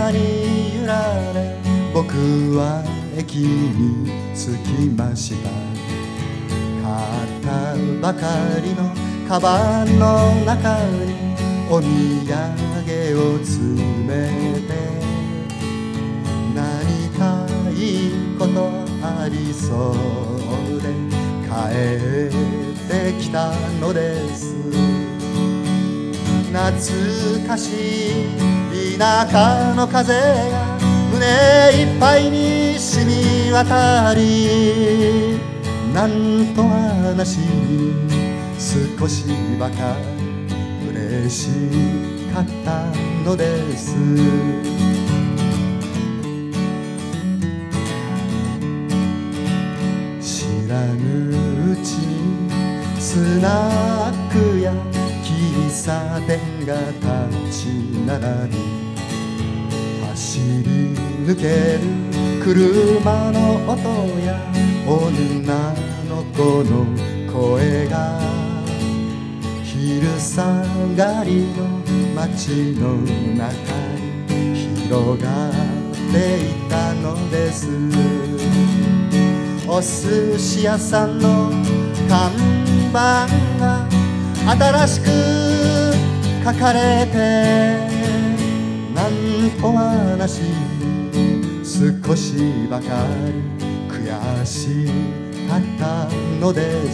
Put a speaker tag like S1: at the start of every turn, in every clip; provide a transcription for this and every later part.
S1: 風に揺られ僕は駅に着きました。買ったばかりのカバンの中にお土産を詰めて、何かいいことありそうで帰ってきたのです。懐かしい田舎の風が胸いっぱいに染み渡り、なんと話に少しばかり嬉しかったのです。知らぬうちにスナックや喫茶店が立ち並び、走り抜ける車の音や女の子の声が昼下がりの街の中に広がっていたのです。お寿司屋さんの看板が新しく書かれて、なんと話に少しばかり悔しかったのです。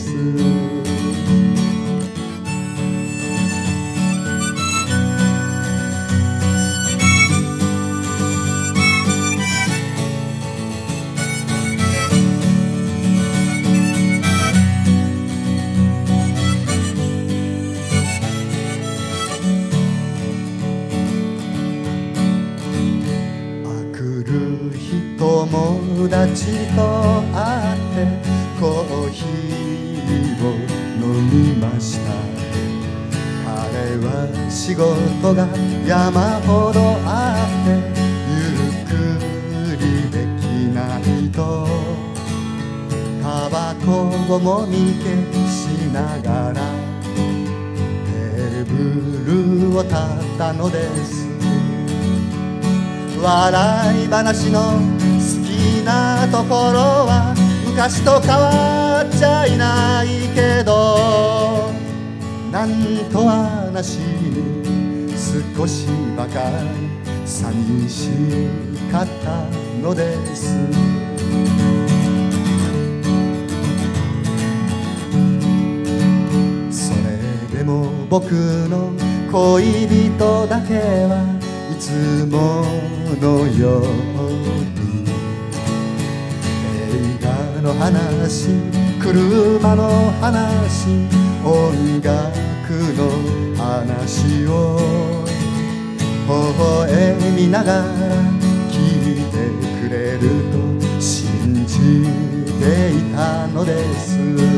S1: 友達と会ってコーヒーを飲みました。彼は仕事が山ほどあってゆっくりできないとタバコをもみ消しながらテーブルを立ったのです。笑い話の好きなところは昔と変わっちゃいないけど、なんと話に少しばかり寂しかったのです。それでも僕の恋人だけはいつものように映画の話、車の話、音楽の話を微笑みながら聞いてくれると信じていたのです。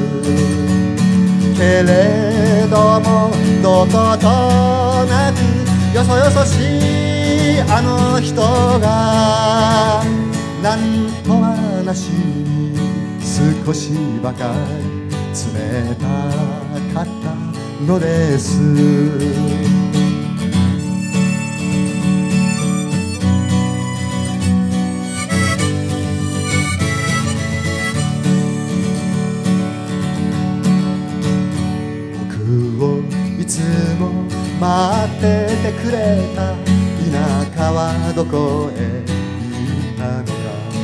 S1: けれどもどことなくよそよそしいあの人がなんと話に少しばかり冷たかったのです。僕をいつも待っててくれた田舎はどこへ行ったのか、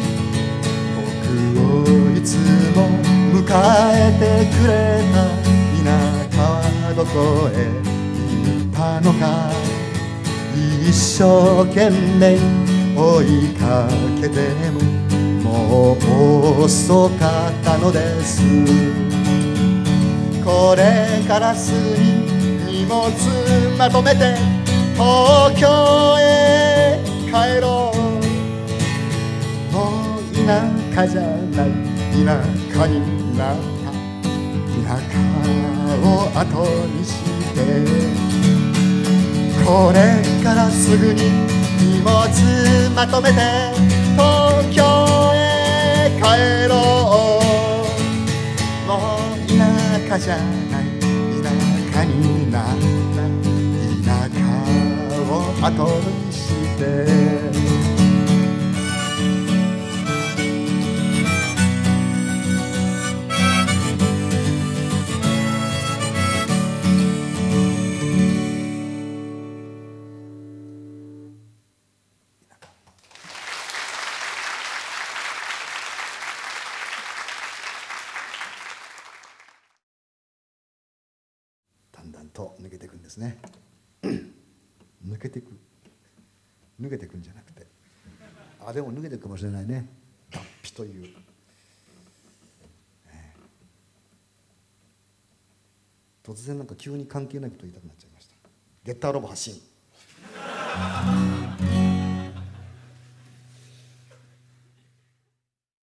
S1: 僕をいつも迎えてくれた田舎はどこへ行ったのか、一生懸命追いかけてももう遅かったのです。これからすぐ荷物まとめて東京へ帰ろう。もう田舎じゃない田舎になった田舎を後にして、これからすぐに荷物まとめて東京へ帰ろう。もう田舎じゃない田舎になった田舎を後にしてですね抜けていくんじゃなくて、でも抜けていくかもしれないね。脱皮という、突然なんか急に関係ないこと言いたくなっちゃいました。ゲッターロボ発信